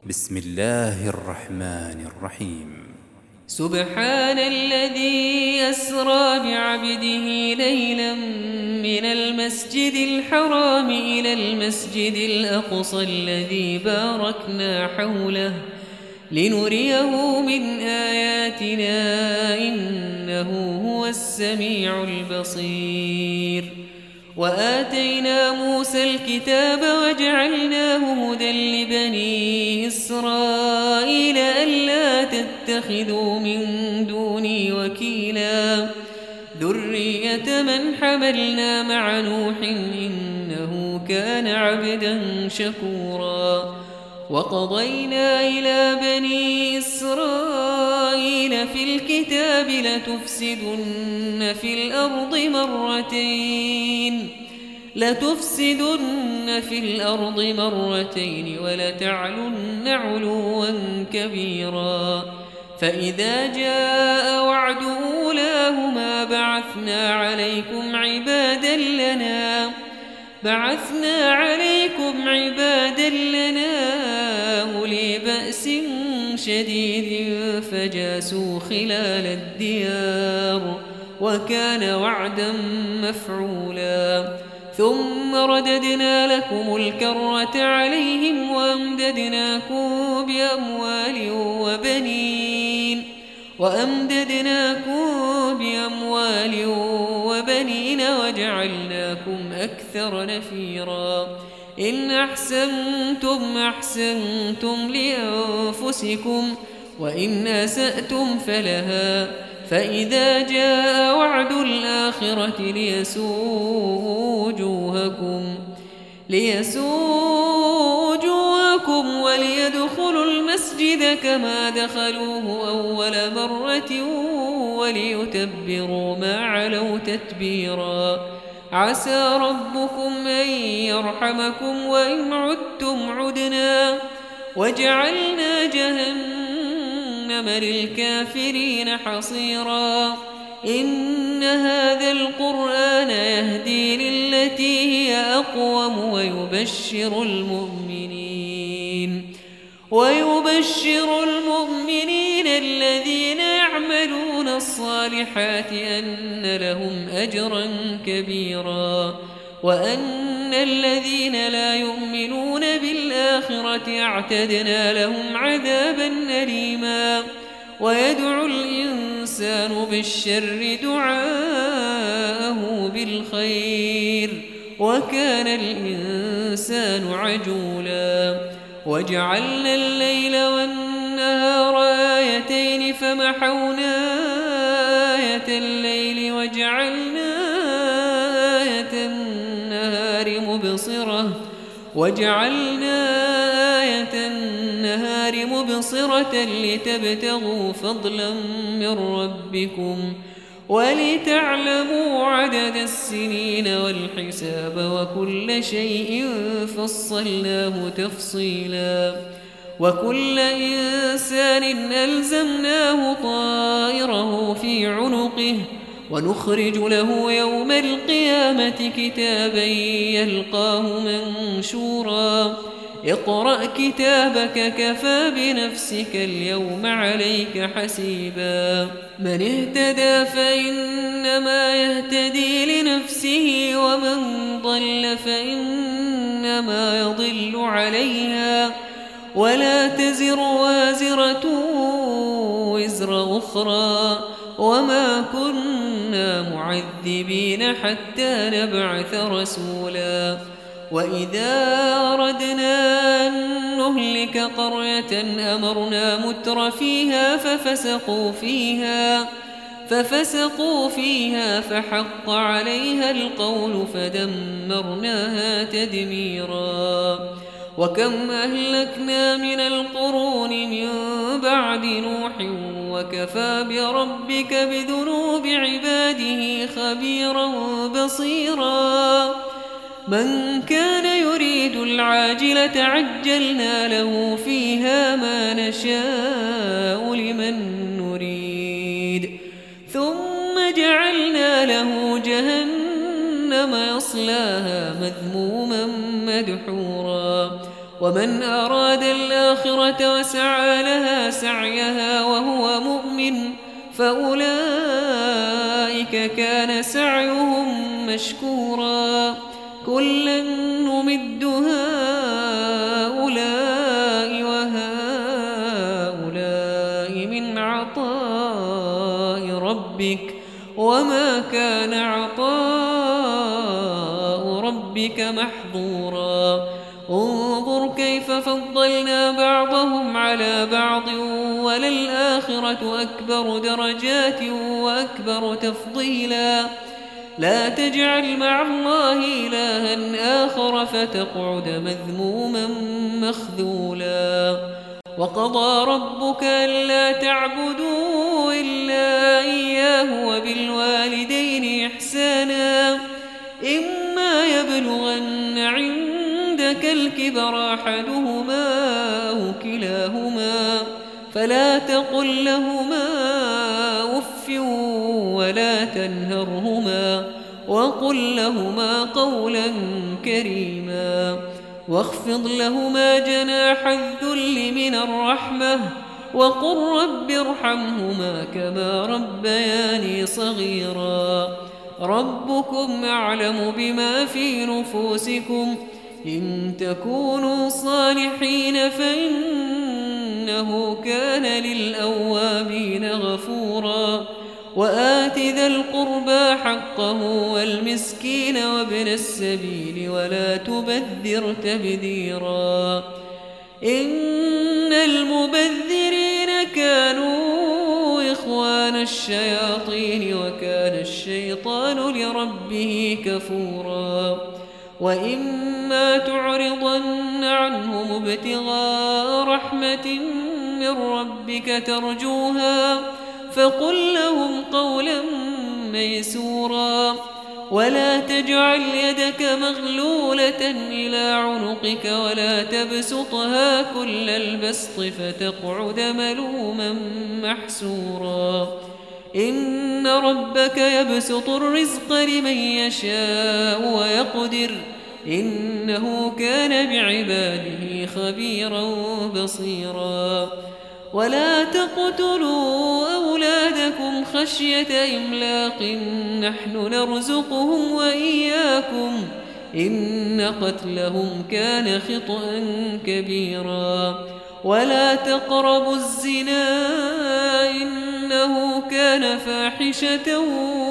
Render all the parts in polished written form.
بسم الله الرحمن الرحيم. سبحان الذي أسرى بعبده ليلا من المسجد الحرام إلى المسجد الأقصى الذي باركنا حوله لنريه من آياتنا إنه هو السميع البصير. وآتينا موسى الكتاب وجعلناه هدى لبني إسرائيل ألا تتخذوا من دوني وكيلا ذرية من حملنا مع نوح إنه كان عبدا شكورا. وقضينا إلى بني إسرائيل في الكتاب لتفسدن في الأرض مرتين ولتعلن علوا كبيرا. فإذا جاء وعد أولاهما بعثنا عليكم عبادا لنا أولي بأس شديد فجاسوا خلال الديار وكان وعدا مفعولا. ثم رددنا لكم الكرة عليهم وأمددناكم بأموال وبنين وجعلناكم أكثر نفيرا. إن أحسنتم أحسنتم لأنفسكم وإن أسأتم فلها. فإذا جاء وعد الآخرة ليسوءوا وجوهكم وليدخلوا المسجد كما دخلوه أول مرة وليتبروا ما علوا تتبيرا. عسى ربكم أن يرحمكم وإن عدتم عدنا وجعلنا جهنم للكافرين حصيرا. إن هذا القرآن يهدي للتي هي أقوم ويبشر المؤمنين الذين يعملون الصالحات أن لهم أجرا كبيرا وأن الذين لا يؤمنون بالآخرة اعتدنا لهم عذابا أليما. ويدعو الإنسان بالشر دعاءه بالخير وكان الإنسان عجولا. وجعلنا الليل والنهار آيتين فمحونا آية الليل وجعلنا آية النهار مبصرة لتبتغوا فضلا من ربكم ولتعلموا عدد السنين والحساب وكل شيء فصلناه تفصيلا. وكل إنسان ألزمناه طائره في عنقه ونخرج له يوم القيامة كتابا يلقاه منشورا. اقرأ كتابك كفى بنفسك اليوم عليك حسيبا. من اهتدى فإنما يهتدي لنفسه ومن ضل فإنما يضل عليها ولا تزر وازرة وزر أخرى وما كنا معذبين حتى نبعث رسولا. وإذا أردنا أن نهلك قرية أمرنا متر فيها ففسقوا فيها فحق عليها القول فدمرناها تدميرا. وكم أهلكنا من القرون من بعد نوح وكفى بربك بذنوب عباده خبيرا بصيرا. من كان يريد العاجلة عجلنا له فيها ما نشاء لمن نريد ثم جعلنا له جهنم يصلاها مذموما مدحورا. ومن أراد الآخرة وسعى لها سعيها وهو مؤمن فأولئك كان سعيهم مشكورا كلا نمد هؤلاء وهؤلاء من عطاء ربك وما كان عطاء ربك محظورا انظر كيف فضلنا بعضهم على بعض وللآخرة أكبر درجات وأكبر تفضيلا لا تجعل مع الله إلها آخر فتقعد مذموما مخذولا وقضى ربك ألا تعبدوا إلا إياه وبالوالدين إحسانا إما يبلغن عندك الكبر أحدهما أو كلاهما فلا تقل لهما أف ولا تنهرهما وقل لهما قولا كريما واخفض لهما جناح الذل من الرحمة وقل رب ارحمهما كما ربياني صغيرا ربكم أعلم بما في نفوسكم إن تكونوا صالحين فإنه كان للأوابين غفورا وآت ذا القربى حقه والمسكين وابن السبيل ولا تبذر تبذيرا إن المبذرين كانوا إخوان الشياطين وكان الشيطان لربه كفورا وإما تعرضن عنهم ابتغاء رحمة من ربك ترجوها فقل لهم قولا ميسورا ولا تجعل يدك مغلولة إلى عنقك ولا تبسطها كل البسط فتقعد ملوما محسورا إن ربك يبسط الرزق لمن يشاء ويقدر إنه كان بعباده خبيرا بصيرا ولا تقتلوا أولادكم خشية إملاق نحن نرزقهم وإياكم إن قتلهم كان خطأ كبيرا ولا تقربوا الزنا إنه كان فاحشة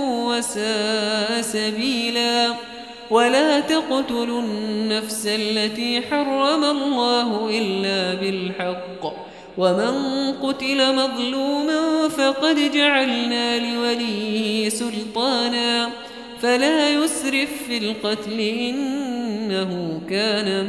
وساء سبيلا ولا تقتلوا النفس التي حرم الله إلا بالحق ومن قتل مظلوما فقد جعلنا لوليه سلطانا فلا يسرف في القتل إنه كان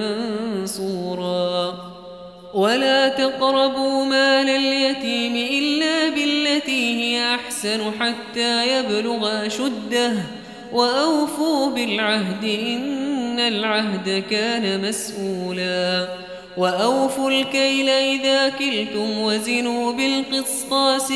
منصورا ولا تقربوا مال اليتيم إلا بالتي هي أحسن حتى يبلغ أشده وأوفوا بالعهد إن العهد كان مسؤولا وأوفوا الكيل إذا كلتم وزنوا بالقسطاس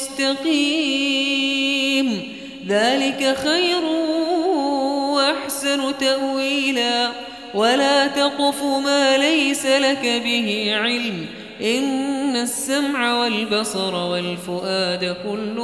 المستقيم ذلك خير وأحسن تأويلا ولا تقف ما ليس لك به علم إن السمع والبصر والفؤاد كل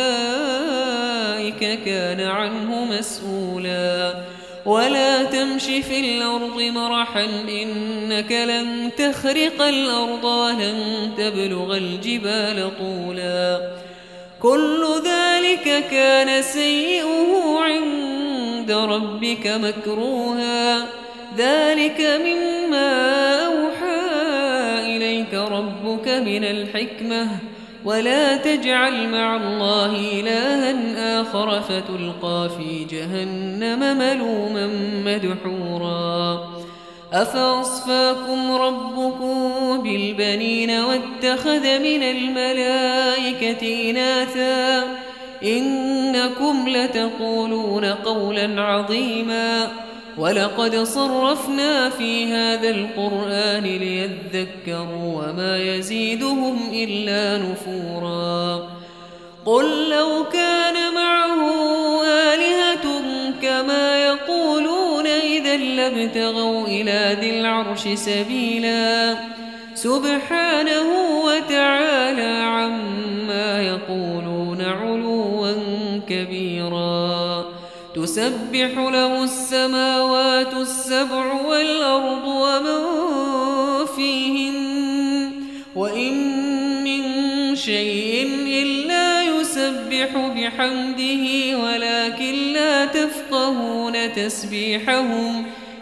أولئك كان عنه مسؤولا ولا تمش في الأرض مرحا إنك لن تخرق الأرض ولن تبلغ الجبال طولا كل ذلك كان سيئه عند ربك مكروها ذلك مما أوحى إليك ربك من الحكمة ولا تجعل مع الله إلها آخر فتلقى في جهنم ملوما مدحورا أفأصفاكم ربكم بالبنين واتخذ من الملائكة إناثا إنكم لتقولون قولا عظيما ولقد صرفنا في هذا القرآن ليذكروا وما يزيدهم إلا نفورا قل لو كان معه آلهة كما يقولون إذا إذا لابتغوا إلى ذي العرش سبيلا سبحانه وتعالى عما يقولون علوا كبيرا تسبح له السماوات السبع والأرض ومن فيهن وإن من شيء إلا يسبح بحمده ولكن لا تفقهون تسبيحهم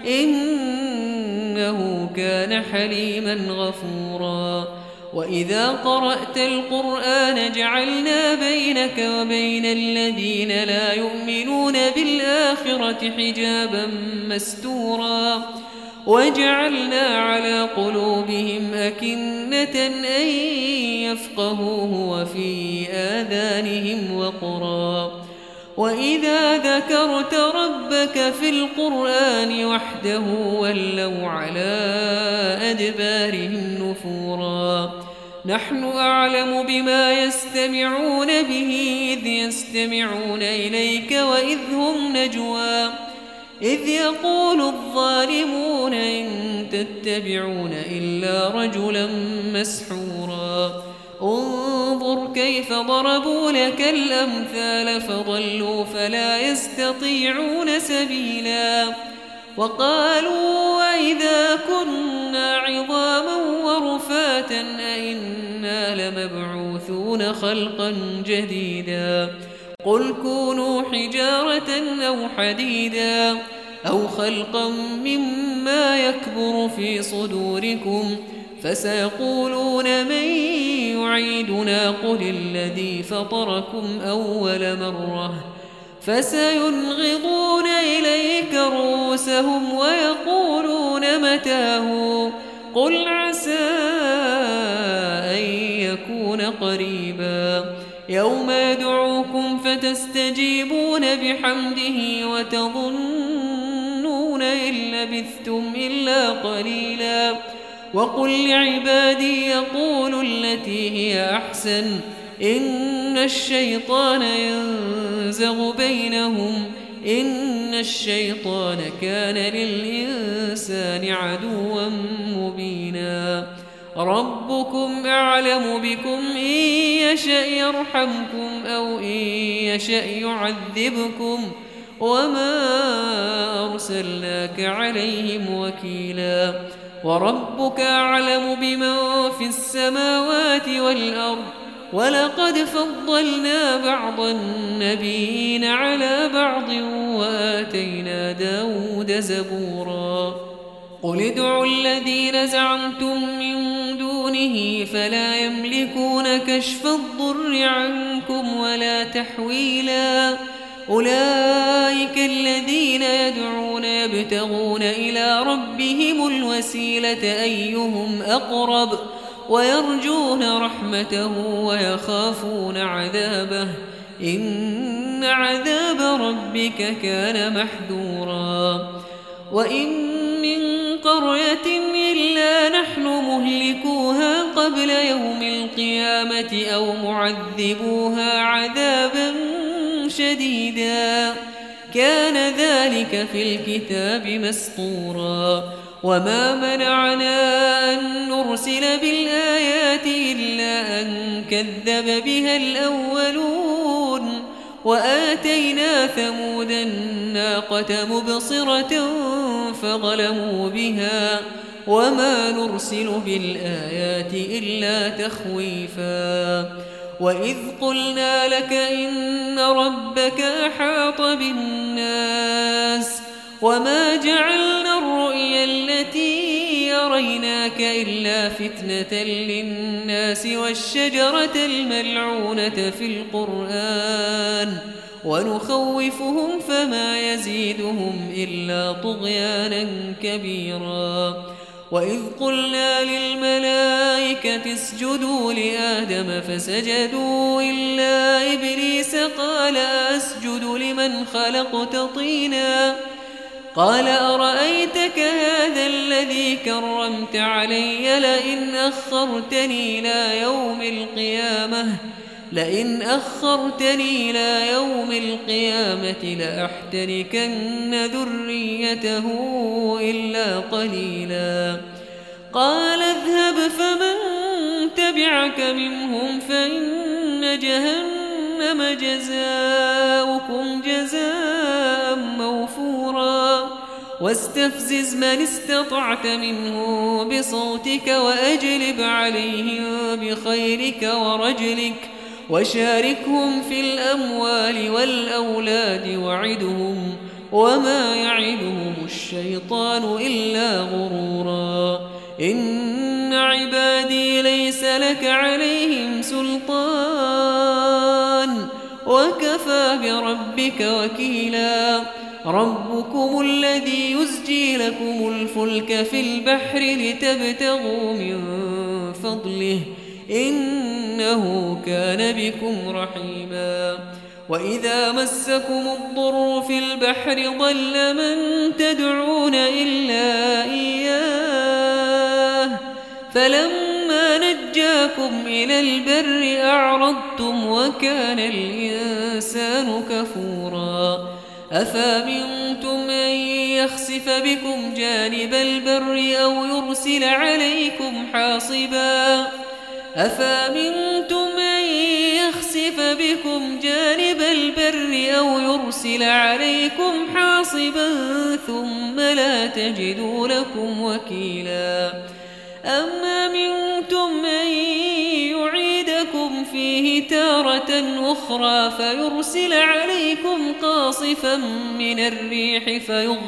إنه كان حليما غفورا وإذا قرأت القرآن جعلنا بينك وبين الذين لا يؤمنون بالآخرة حجابا مستورا وجعلنا على قلوبهم أكنة أن يفقهوه وفي آذانهم وقرا وإذا ذكرت ربك في القرآن وحده ولوا على أدبارهم نفورا نحن أعلم بما يستمعون به إذ يستمعون إليك وإذ هم نجوى إذ يقول الظالمون إن تتبعون إلا رجلا مسحورا انظر كيف ضربوا لك الأمثال فضلوا فلا يستطيعون سبيلا وقالوا وإذا كنا عظاما ورفاتا أئنا لمبعوثون خلقا جديدا قل كونوا حجارة أو حديدا أو خلقا مما يكبر في صدوركم فسيقولون من يعيدنا قل الذي فطركم أول مرة فسينغضون إليك رؤوسهم ويقولون متاه قل عسى أن يكون قريبا يوم يدعوكم فتستجيبون بحمده وتظنون إن لبثتم إلا قليلا وقل لعبادي يقولوا التي هي أحسن إن الشيطان ينزغ بينهم إن الشيطان كان للإنسان عدوا مبينا ربكم أعلم بكم إن يشأ يرحمكم أو إن يشأ يعذبكم وما أرسلناك عليهم وكيلا وربك أعلم بمن في السماوات والأرض ولقد فضلنا بعض النبيين على بعض وآتينا داود زبورا قل ادعوا الذين زعمتم من دونه فلا يملكون كشف الضر عنكم ولا تحويلا أولئك الذين يدعون يبتغون إلى ربهم الوسيلة أيهم أقرب ويرجون رحمته ويخافون عذابه إن عذاب ربك كان محذورا وإن من قرية إلا نحن مهلكوها قبل يوم القيامة أو معذبوها عذابا شديدا كان ذلك في الكتاب مسطورا وما منعنا أن نرسل بالآيات إلا أن كذب بها الأولون وآتينا ثمود الناقة مبصرة فظلموا بها وما نرسل بالآيات إلا تخويفا وإذ قلنا لك إن ربك أحاط بالناس وما جعلنا الرؤيا التي يريناك إلا فتنة للناس والشجرة الملعونة في القرآن ونخوفهم فما يزيدهم إلا طغيانا كبيرا وإذ قلنا للملائكة اسجدوا لآدم فسجدوا إلا إبليس قال أسجد لمن خلقت طينا قال أرأيتك هذا الذي كرمت علي لئن أخرتني إلى يوم القيامة لئن أخرتني إلى يوم القيامة لأحتركن ذريته إلا قليلا قال اذهب فمن تبعك منهم فإن جهنم جزاؤكم جزاء موفورا واستفزز من استطعت منهم بصوتك وأجلب عليهم بخيرك ورجلك وشاركهم في الأموال والأولاد وعدهم وما يعدهم الشيطان إلا غرورا إن عبادي ليس لك عليهم سلطان وكفى بربك وكيلا ربكم الذي يزجي لكم الفلك في البحر لتبتغوا من فضله إنه كان بكم رحيما وإذا مسكم الضر في البحر ضل من تدعون إلا إياه فلما نجاكم إلى البر أعرضتم وكان الإنسان كفورا أفأمنتم أن يخسف بكم جانب البر أو يرسل عليكم حاصبا أفأمنتم أن يخسف بكم جانب البر أو يرسل عليكم حاصبا ثم لا تجدوا لكم وكيلا أم أمنتم أن يعيدكم فيه تارة أخرى فيرسل عليكم قاصفا من الريح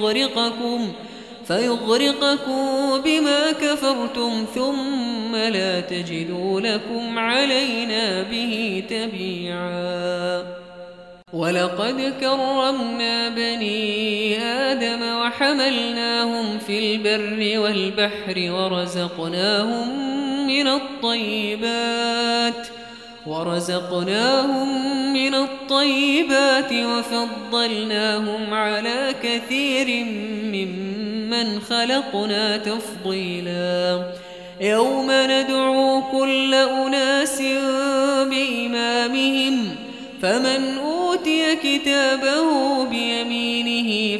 فيغرقكم بما كفرتم ثم لا تجدوا لكم علينا به تبيعا ولقد كرمنا بني آدم وحملناهم في البر والبحر ورزقناهم من الطيبات وفضلناهم على كثير ممن خلقنا تفضيلا يوم ندعو كل أناس بإمامهم فمن أوتي كتابه بيمينه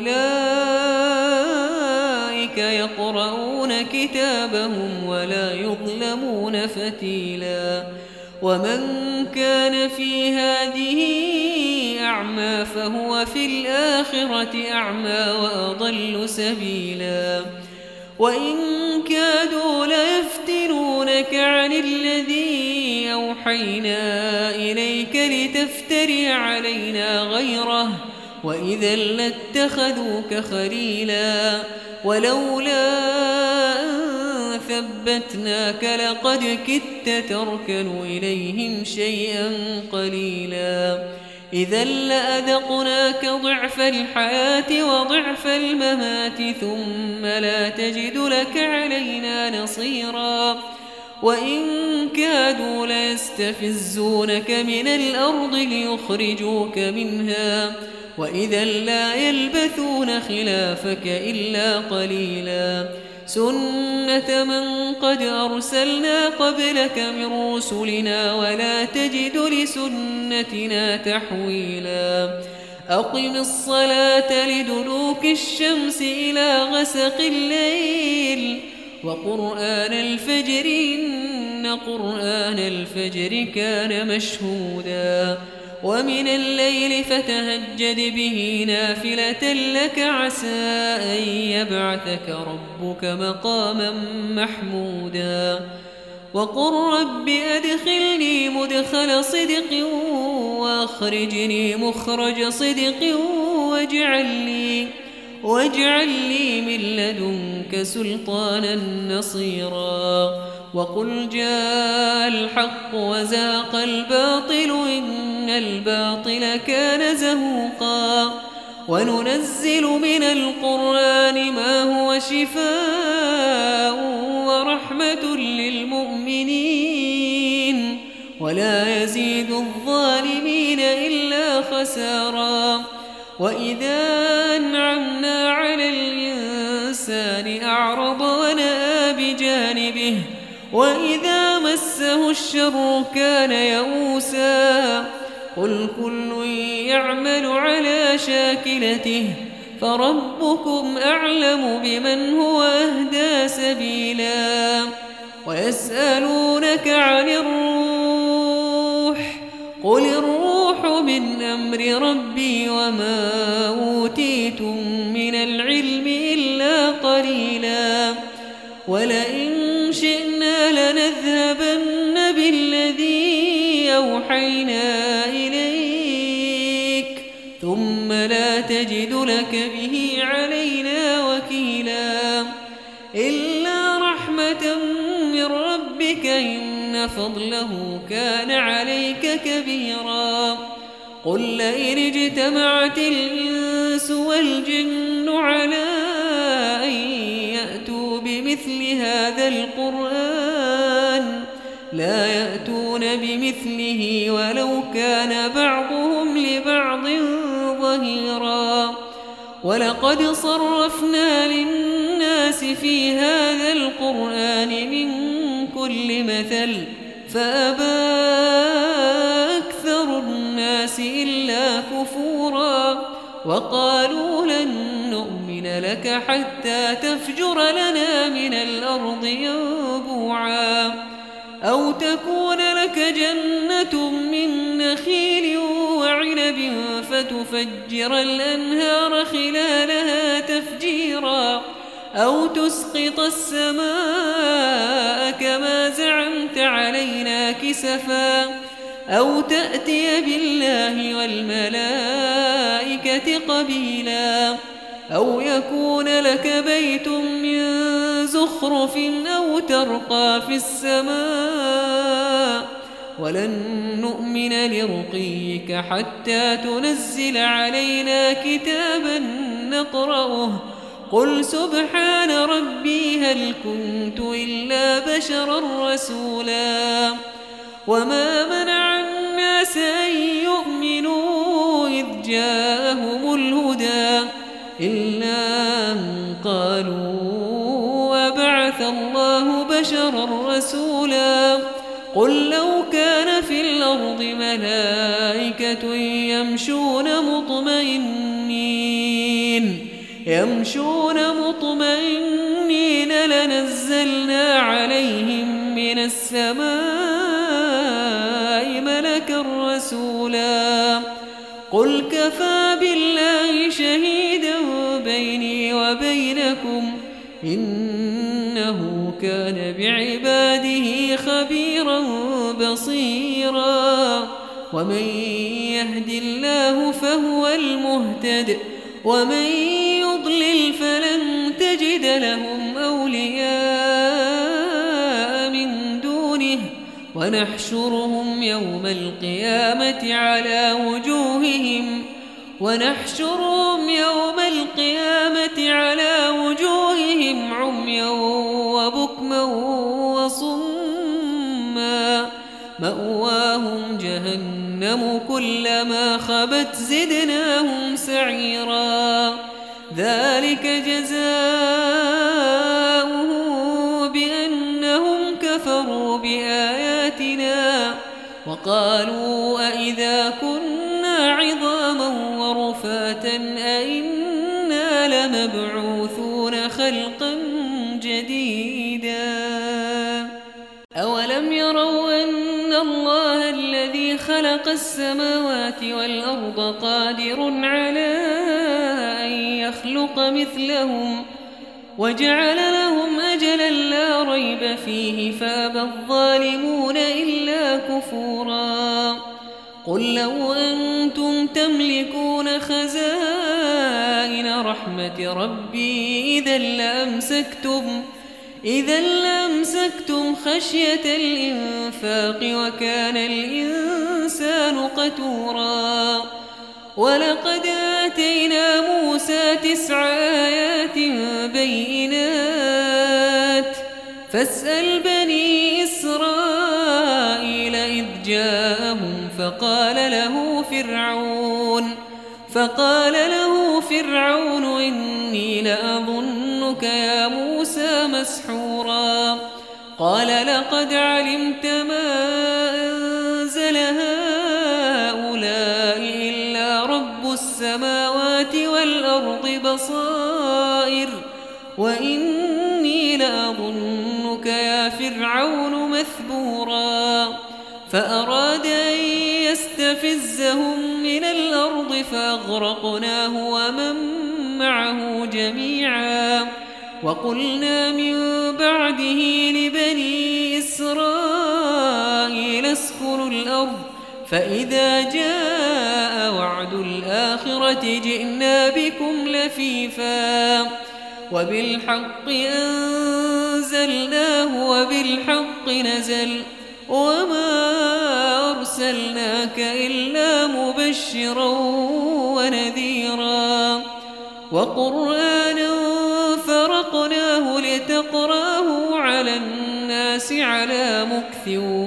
فأولئك يقرؤون كتابهم ولا يظلمون فتيلا ومن كان في هذه أعمى فهو في الآخرة أعمى وأضل سبيلا وإن كادوا ليفتنونك عن الذي أوحينا إليك لتفتري علينا غيره وإذا لاتخذوك خليلا ولولا أن ثبتناك لقد كدت تركن إليهم شيئا قليلا إذا لأذقناك ضعف الحياة وضعف الممات ثم لا تجد لك علينا نصيرا وإن كادوا ليستفزونك من الأرض ليخرجوك منها وإذا لا يلبثون خلافك إلا قليلا سنة من قد أرسلنا قبلك من رسلنا ولا تجد لسنتنا تحويلا أقم الصلاة لدلوك الشمس إلى غسق الليل وقرآن الفجر إن قرآن الفجر كان مشهودا ومن الليل فتهجد به نافلة لك عسى أن يبعثك ربك مقاما محمودا وقل رب أدخلني مدخل صدق وأخرجني مخرج صدق واجعل لي من لدنك سلطانا نصيرا وقل جاء الحق وزاق الباطل إن الباطل كان زهوقا وننزل من القرآن ما هو شفاء ورحمة للمؤمنين ولا يزيد الظالمين إلا خسارا وإذا أنعمنا على الإنسان أعرض ونأى بجانبه وإذا مسه الشر كان يئوسا قل كل يعمل على شاكلته فربكم أعلم بمن هو أهدى سبيلا ويسألونك عن الروح قل الروح من أمر ربي وما أوتيتم من العلم إلا قليلا ولئن شئنا لنذهبن بالذي أوحينا إليك ثم لا تجد لك به علينا وكيلا إلا رحمة من ربك إن فضله كان عليك كبيرا قل لئن اجتمعت الإنس والجن على أن يأتوا بمثل هذا القرآن لا يأتون بمثله ولو كان بعضهم لبعض ظهيرا ولقد صرفنا للناس في هذا القرآن من كل مثل فأبى أكثر الناس إلا كفورا وقالوا لن نؤمن لك حتى تفجر لنا من الأرض ينبوعا أو تكون لك جنة من نخيل وعنب فتفجر الأنهار خلالها تفجيرا أو تسقط السماء كما زعمت علينا كسفا أو تأتي بالله والملائكة قبيلا أو يكون لك بيت من زخرف أو ترقى في السماء ولن نؤمن لرقيك حتى تنزل علينا كتابا نقرأه قل سبحان ربي هل كنت إلا بشرا رسولا وما منع الناس أن يؤمنوا إذ جاءهم الهدى إلا أن قالوا وبعث الله بشرا رسولا قل لو كان في الأرض ملائكة يمشون مطمئنين لنزلنا عليهم من السماء ملكا رسولا قل كفى بالله شهيدا بيني وبينكم إنه كان بعباده خبيرا بصيرا ومن يهد الله فهو المهتد ومن يضلل فلن تجد لهم أولياء من دونه ونحشرهم يوم القيامة على وجوههم عميا وبكما وصما مأواهم جهنم كلما خبت زدناهم سعيرا ذلك جزاؤه بأنهم كفروا بآياتنا وقالوا أئذا كنا عظاما ورفاتا أئنا لمبعوثون خلقا جديدا أولم يروا أن الله الذي خلق السماوات والأرض قادر على أن يخلق مثلهم وجعل لهم أجلا لا ريب فيه فأبى الظالمون إلا كفورا قل لو أنتم تملكون خزائن رحمة ربي إذا لأمسكتم خشية الإنفاق وكان الإنسان قتورا ولقد آتينا موسى 9 آيات بينات فاسأل بني إسرائيل إذ جاءهم فقال له فرعون إني لأظنك يا موسى مسحورا قال لقد علمت ما أنزل هؤلاء إلا رب السماوات والأرض بصائر وإني لأظنك يا فرعون مثبورا فأراد أن يستفزهم من الأرض فأغرقناه ومن معه جميعا وقلنا من بعده لبني إسرائيل اسكنوا الأرض فإذا جاء وعد الآخرة جئنا بكم لفيفا وبالحق أنزلناه وبالحق نزل وما أرسلناك إلا مبشرا ونذيرا وقرآنا فرقناه لتقراه على الناس على مكث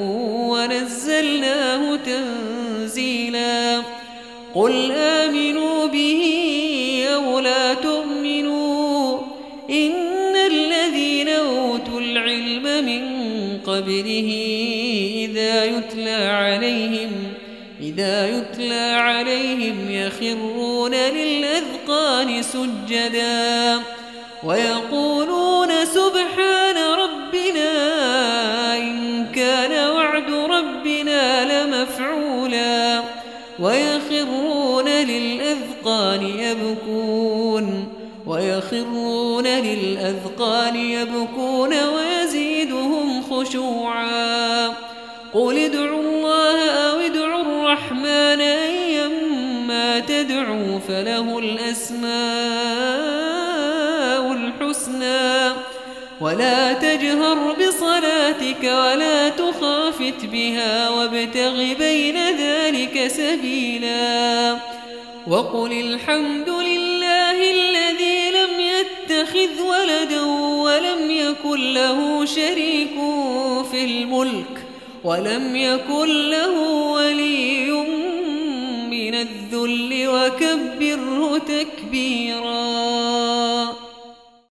ونزلناه تنزيلا قل آمنوا به أو لا تؤمنوا إن الذين أوتوا العلم من قبله إذا يتلى عليهم يخرون للأذقان سجدا ويقولون سبحان ربنا إن كان وعد ربنا لمفعولا ويخرون للأذقان ويزيدهم خشوعا قل ادعوا الله أو ادعوا الرحمن أيما تدعوا فله الأسماء الحسنى ولا تجهر بصلاتك ولا تخافت بها وابتغ بين ذلك سبيلا وقل الحمد لله الذي لم يتخذ ولدا ولم يكن له شريك في الملك ولم يكن له ولي من الذل وكبره تكبيرا.